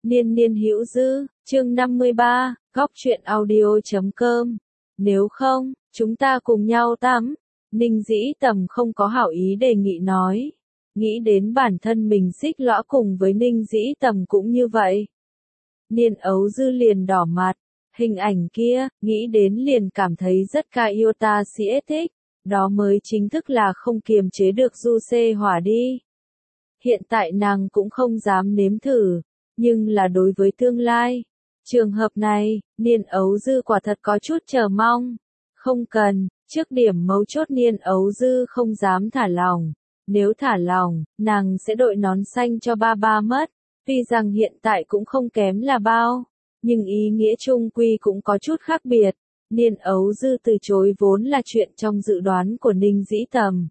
Niên niên hữu dư, chương 53, góc truyện audio.com. Nếu không, chúng ta cùng nhau tắm. Ninh Dĩ Tầm không có hảo ý đề nghị nói. Nghĩ đến bản thân mình xích lõa cùng với Ninh Dĩ Tầm cũng như vậy. Niên ấu dư liền đỏ mặt. Hình ảnh kia, nghĩ đến liền cảm thấy rất ca yêu ta si thích. Đó mới chính thức là không kiềm chế được du xê hỏa đi. Hiện tại nàng cũng không dám nếm thử. Nhưng là đối với tương lai, trường hợp này, Niên ấu dư quả thật có chút chờ mong. Không cần, trước điểm mấu chốt Niên ấu dư không dám thả lòng. Nếu thả lòng, nàng sẽ đội nón xanh cho ba ba mất. Tuy rằng hiện tại cũng không kém là bao, nhưng ý nghĩa chung quy cũng có chút khác biệt. Niên ấu dư từ chối vốn là chuyện trong dự đoán của Ninh Dĩ Tầm.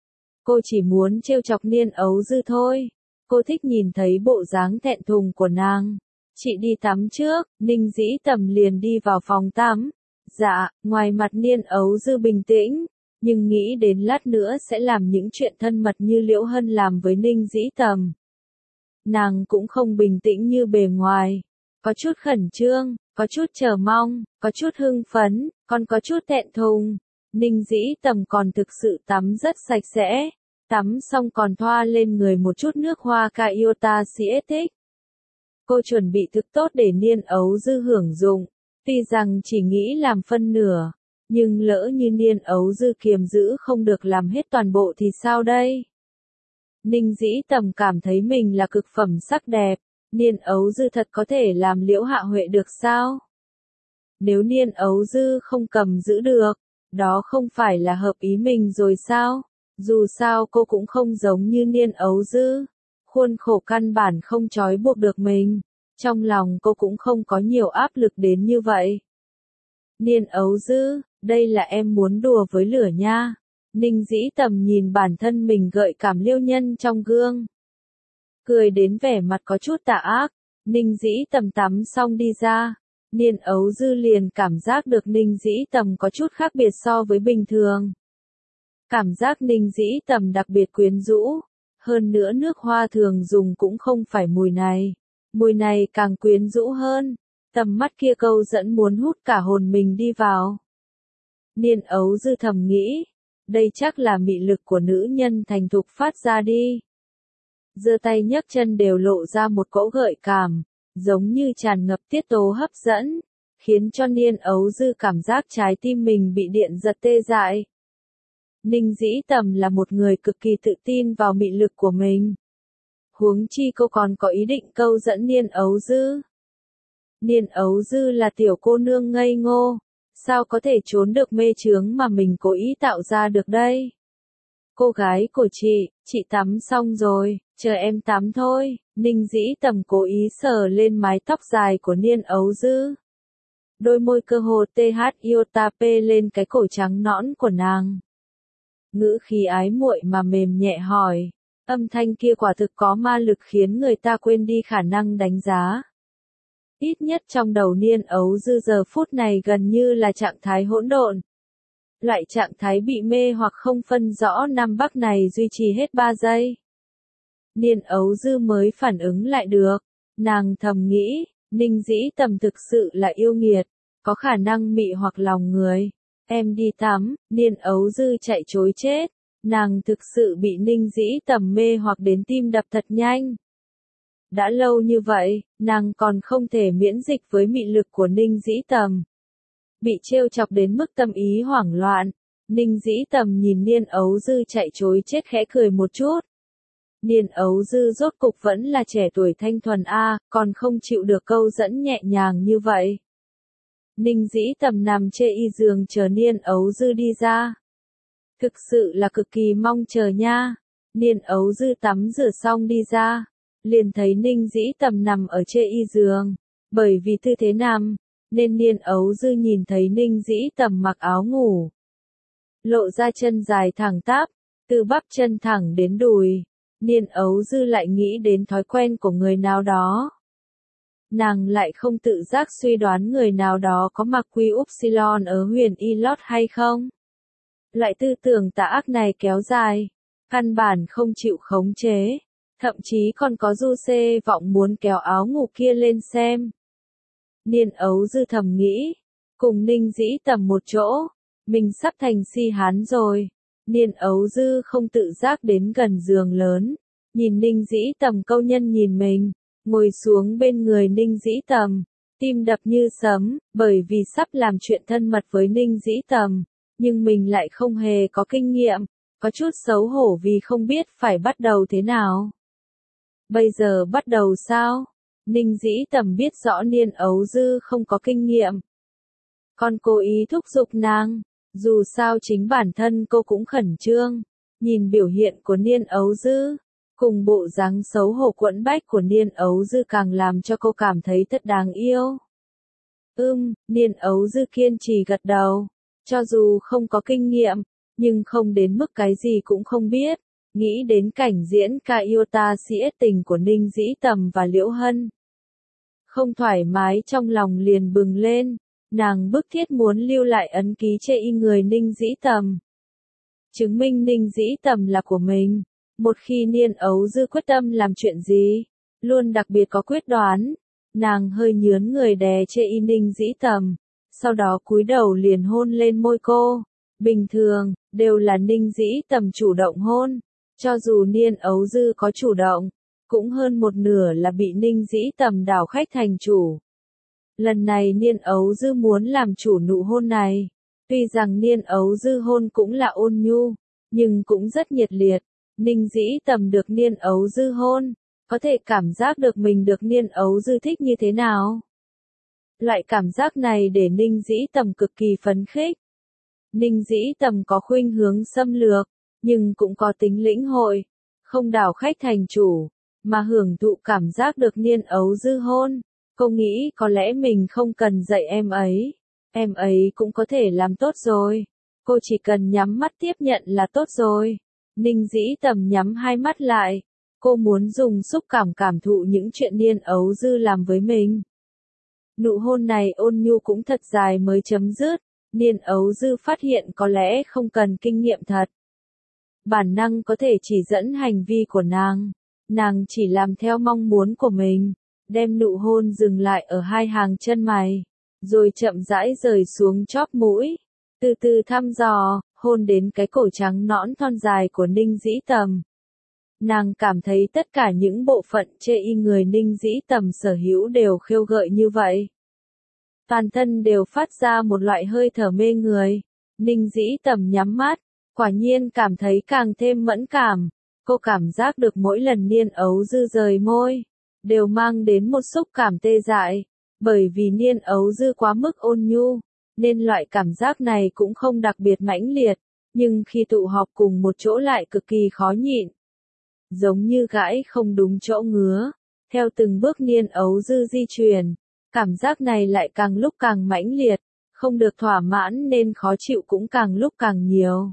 Cô chỉ muốn trêu chọc Niên ấu dư thôi. Cô thích nhìn thấy bộ dáng thẹn thùng của nàng. Chị đi tắm trước, Ninh Dĩ Tầm liền đi vào phòng tắm. Dạ, ngoài mặt Niên ấu dư bình tĩnh, nhưng nghĩ đến lát nữa sẽ làm những chuyện thân mật như Liễu Hân làm với Ninh Dĩ Tầm. Nàng cũng không bình tĩnh như bề ngoài. Có chút khẩn trương, có chút chờ mong, có chút hưng phấn, còn có chút thẹn thùng. Ninh Dĩ Tầm còn thực sự tắm rất sạch sẽ. Tắm xong còn thoa lên người một chút nước hoa ca yêu ta si thích. Cô chuẩn bị thực tốt để Niên ấu dư hưởng dụng. Tuy rằng chỉ nghĩ làm phân nửa, nhưng lỡ như Niên ấu dư kiềm giữ không được làm hết toàn bộ thì sao đây? Ninh Dĩ Tầm cảm thấy mình là cực phẩm sắc đẹp. Niên ấu dư thật có thể làm Liễu Hạ Huệ được sao? Nếu Niên ấu dư không cầm giữ được, đó không phải là hợp ý mình rồi sao? Dù sao cô cũng không giống như Niên ấu dư. Khuôn khổ căn bản không trói buộc được mình. Trong lòng cô cũng không có nhiều áp lực đến như vậy. Niên ấu dư, đây là em muốn đùa với lửa nha. Ninh Dĩ Tầm nhìn bản thân mình gợi cảm liêu nhân trong gương. Cười đến vẻ mặt có chút tà ác. Ninh Dĩ Tầm tắm xong đi ra. Niên ấu dư liền cảm giác được Ninh Dĩ Tầm có chút khác biệt so với bình thường. Cảm giác Ninh Dĩ Tầm đặc biệt quyến rũ. Hơn nữa nước hoa thường dùng cũng không phải mùi này. Mùi này càng quyến rũ hơn. Tầm mắt kia câu dẫn muốn hút cả hồn mình đi vào. Niên ấu dư thầm nghĩ. Đây chắc là mị lực của nữ nhân thành thục phát ra đi. Giơ tay nhấc chân đều lộ ra một cỗ gợi cảm. Giống như tràn ngập tiết tố hấp dẫn. Khiến cho Niên ấu dư cảm giác trái tim mình bị điện giật tê dại. Ninh Dĩ Tầm là một người cực kỳ tự tin vào mị lực của mình. Huống chi cô còn có ý định câu dẫn Niên ấu dư. Niên ấu dư là tiểu cô nương ngây ngô. Sao có thể trốn được mê chướng mà mình cố ý tạo ra được đây? Cô gái của chị tắm xong rồi, chờ em tắm thôi. Ninh Dĩ Tầm cố ý sờ lên mái tóc dài của Niên ấu dư. Đôi môi cơ hồ THIOTP lên cái cổ trắng nõn của nàng. Ngữ khí ái muội mà mềm nhẹ hỏi. Âm thanh kia quả thực có ma lực khiến người ta quên đi khả năng đánh giá. Ít nhất trong đầu Niên ấu dư giờ phút này gần như là trạng thái hỗn độn. Loại trạng thái bị mê hoặc không phân rõ Nam Bắc này duy trì hết 3 giây. Niên ấu dư mới phản ứng lại được. Nàng thầm nghĩ, Ninh Dĩ Tầm thực sự là yêu nghiệt, có khả năng mị hoặc lòng người. Em đi tắm, Niên ấu dư chạy trối chết. Nàng thực sự bị Ninh Dĩ Tầm mê hoặc đến tim đập thật nhanh. Đã lâu như vậy, nàng còn không thể miễn dịch với mị lực của Ninh Dĩ Tầm. Bị trêu chọc đến mức tâm ý hoảng loạn. Ninh Dĩ Tầm nhìn Niên ấu dư chạy trối chết khẽ cười một chút. Niên ấu dư rốt cục vẫn là trẻ tuổi thanh thuần còn không chịu được câu dẫn nhẹ nhàng như vậy. Ninh Dĩ Tầm nằm trên y giường chờ Niên ấu dư đi ra. Thực sự là cực kỳ mong chờ nha. Niên ấu dư tắm rửa xong đi ra. Liền thấy Ninh Dĩ Tầm nằm ở trên y giường. Bởi vì tư thế nằm, nên Niên ấu dư nhìn thấy Ninh Dĩ Tầm mặc áo ngủ. Lộ ra chân dài thẳng tắp, từ bắp chân thẳng đến đùi. Niên ấu dư lại nghĩ đến thói quen của người nào đó. Nàng lại không tự giác suy đoán người nào đó có mặc quy upsilon ở huyền y lót hay không. Loại tư tưởng tà ác này kéo dài, căn bản không chịu khống chế. thậm chí còn có du xê vọng muốn kéo áo ngủ kia lên xem. Niên ấu dư thầm nghĩ, cùng Ninh Dĩ Tầm một chỗ, mình sắp thành si hán rồi. Niên ấu dư không tự giác đến gần giường lớn, nhìn Ninh Dĩ Tầm câu nhân nhìn mình, ngồi xuống bên người Ninh Dĩ Tầm, tim đập như sấm, bởi vì sắp làm chuyện thân mật với Ninh Dĩ Tầm, nhưng mình lại không hề có kinh nghiệm, có chút xấu hổ vì không biết phải bắt đầu thế nào. Bây giờ bắt đầu sao? Ninh Dĩ Tầm biết rõ Niên ấu dư không có kinh nghiệm. Con cố ý thúc giục nàng, dù sao chính bản thân cô cũng khẩn trương, nhìn biểu hiện của Niên ấu dư, cùng bộ dáng xấu hổ quẫn bách của Niên ấu dư càng làm cho cô cảm thấy thật đáng yêu. Niên ấu dư kiên trì gật đầu, cho dù không có kinh nghiệm, nhưng không đến mức cái gì cũng không biết, nghĩ đến cảnh diễn ca yêu ta sĩ tình của Ninh Dĩ Tầm và Liễu Hân. Không thoải mái trong lòng liền bừng lên, nàng bức thiết muốn lưu lại ấn ký chê y người Ninh Dĩ Tầm. Chứng minh Ninh Dĩ Tầm là của mình, một khi Niên ấu dư quyết tâm làm chuyện gì, luôn đặc biệt có quyết đoán, nàng hơi nhướn người đè chê y Ninh Dĩ Tầm, sau đó cúi đầu liền hôn lên môi cô. Bình thường, đều là Ninh Dĩ Tầm chủ động hôn, cho dù Niên ấu dư có chủ động, cũng hơn một nửa là bị Ninh Dĩ Tầm đảo khách thành chủ. Lần này Niên ấu dư muốn làm chủ nụ hôn này, tuy rằng Niên ấu dư hôn cũng là ôn nhu, nhưng cũng rất nhiệt liệt. Ninh Dĩ Tầm được Niên ấu dư hôn, có thể cảm giác được mình được Niên ấu dư thích như thế nào. Loại cảm giác này để Ninh Dĩ Tầm cực kỳ phấn khích. Ninh Dĩ Tầm có khuynh hướng xâm lược, nhưng cũng có tính lĩnh hội, không đảo khách thành chủ, mà hưởng thụ cảm giác được Niên ấu dư hôn. Cô nghĩ có lẽ mình không cần dạy em ấy cũng có thể làm tốt rồi. Cô chỉ cần nhắm mắt tiếp nhận là tốt rồi. Ninh Dĩ Tầm nhắm hai mắt lại, cô muốn dùng xúc cảm cảm thụ những chuyện Niên ấu dư làm với mình. Nụ hôn này ôn nhu cũng thật dài mới chấm dứt, Niên ấu dư phát hiện có lẽ không cần kinh nghiệm thật. Bản năng có thể chỉ dẫn hành vi của nàng chỉ làm theo mong muốn của mình, đem nụ hôn dừng lại ở hai hàng chân mày, rồi chậm rãi rời xuống chóp mũi, từ từ thăm dò, hôn đến cái cổ trắng nõn thon dài của Ninh Dĩ Tầm. Nàng cảm thấy tất cả những bộ phận chê y người Ninh Dĩ Tầm sở hữu đều khêu gợi như vậy. Toàn thân đều phát ra một loại hơi thở mê người. Ninh Dĩ Tầm nhắm mắt, quả nhiên cảm thấy càng thêm mẫn cảm. Cô cảm giác được mỗi lần Niên ấu dư rời môi, đều mang đến một xúc cảm tê dại. Bởi vì Niên ấu dư quá mức ôn nhu, nên loại cảm giác này cũng không đặc biệt mãnh liệt, nhưng khi tụ họp cùng một chỗ lại cực kỳ khó nhịn. Giống như gãi không đúng chỗ ngứa, theo từng bước Niên ấu dư di chuyển, cảm giác này lại càng lúc càng mãnh liệt, không được thỏa mãn nên khó chịu cũng càng lúc càng nhiều.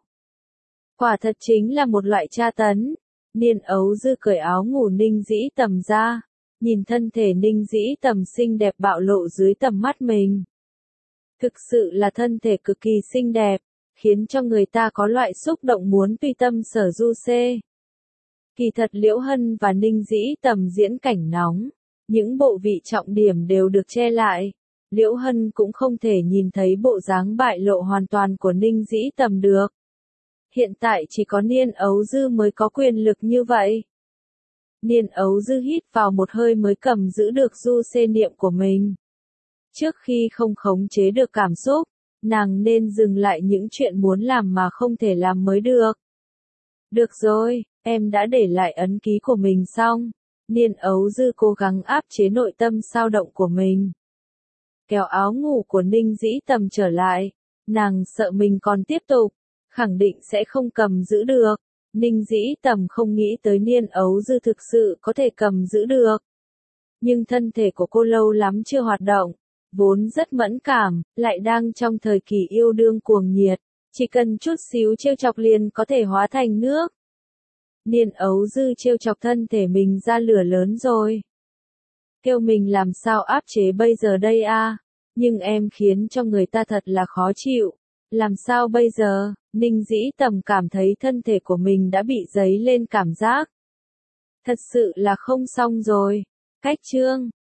Quả thật chính là một loại tra tấn. Niên ấu dư cởi áo ngủ Ninh Dĩ Tầm ra, nhìn thân thể Ninh Dĩ Tầm xinh đẹp bạo lộ dưới tầm mắt mình. Thực sự là thân thể cực kỳ xinh đẹp, khiến cho người ta có loại xúc động muốn tùy tâm sở du xê. Kỳ thật Liễu Hân và Ninh Dĩ Tầm diễn cảnh nóng, những bộ vị trọng điểm đều được che lại. Liễu Hân cũng không thể nhìn thấy bộ dáng bại lộ hoàn toàn của Ninh Dĩ Tầm được. Hiện tại chỉ có Niên ấu dư mới có quyền lực như vậy. Niên ấu dư hít vào một hơi mới cầm giữ được du xê niệm của mình. Trước khi không khống chế được cảm xúc, nàng nên dừng lại những chuyện muốn làm mà không thể làm mới được. Được rồi, em đã để lại ấn ký của mình xong. Niên ấu dư cố gắng áp chế nội tâm xao động của mình. Kéo áo ngủ của Ninh Dĩ Tầm trở lại, nàng sợ mình còn tiếp tục, khẳng định sẽ không cầm giữ được. Ninh Dĩ Tầm không nghĩ tới Niên ấu dư thực sự có thể cầm giữ được. Nhưng thân thể của cô lâu lắm chưa hoạt động, vốn rất mẫn cảm, lại đang trong thời kỳ yêu đương cuồng nhiệt, chỉ cần chút xíu trêu chọc liền có thể hóa thành nước. Niên ấu dư trêu chọc thân thể mình ra lửa lớn rồi. Kêu mình làm sao áp chế bây giờ đây a? Nhưng em khiến cho người ta thật là khó chịu. Làm sao bây giờ? Ninh Dĩ Tầm cảm thấy thân thể của mình đã bị dấy lên cảm giác. Thật sự là không xong rồi. Cách chương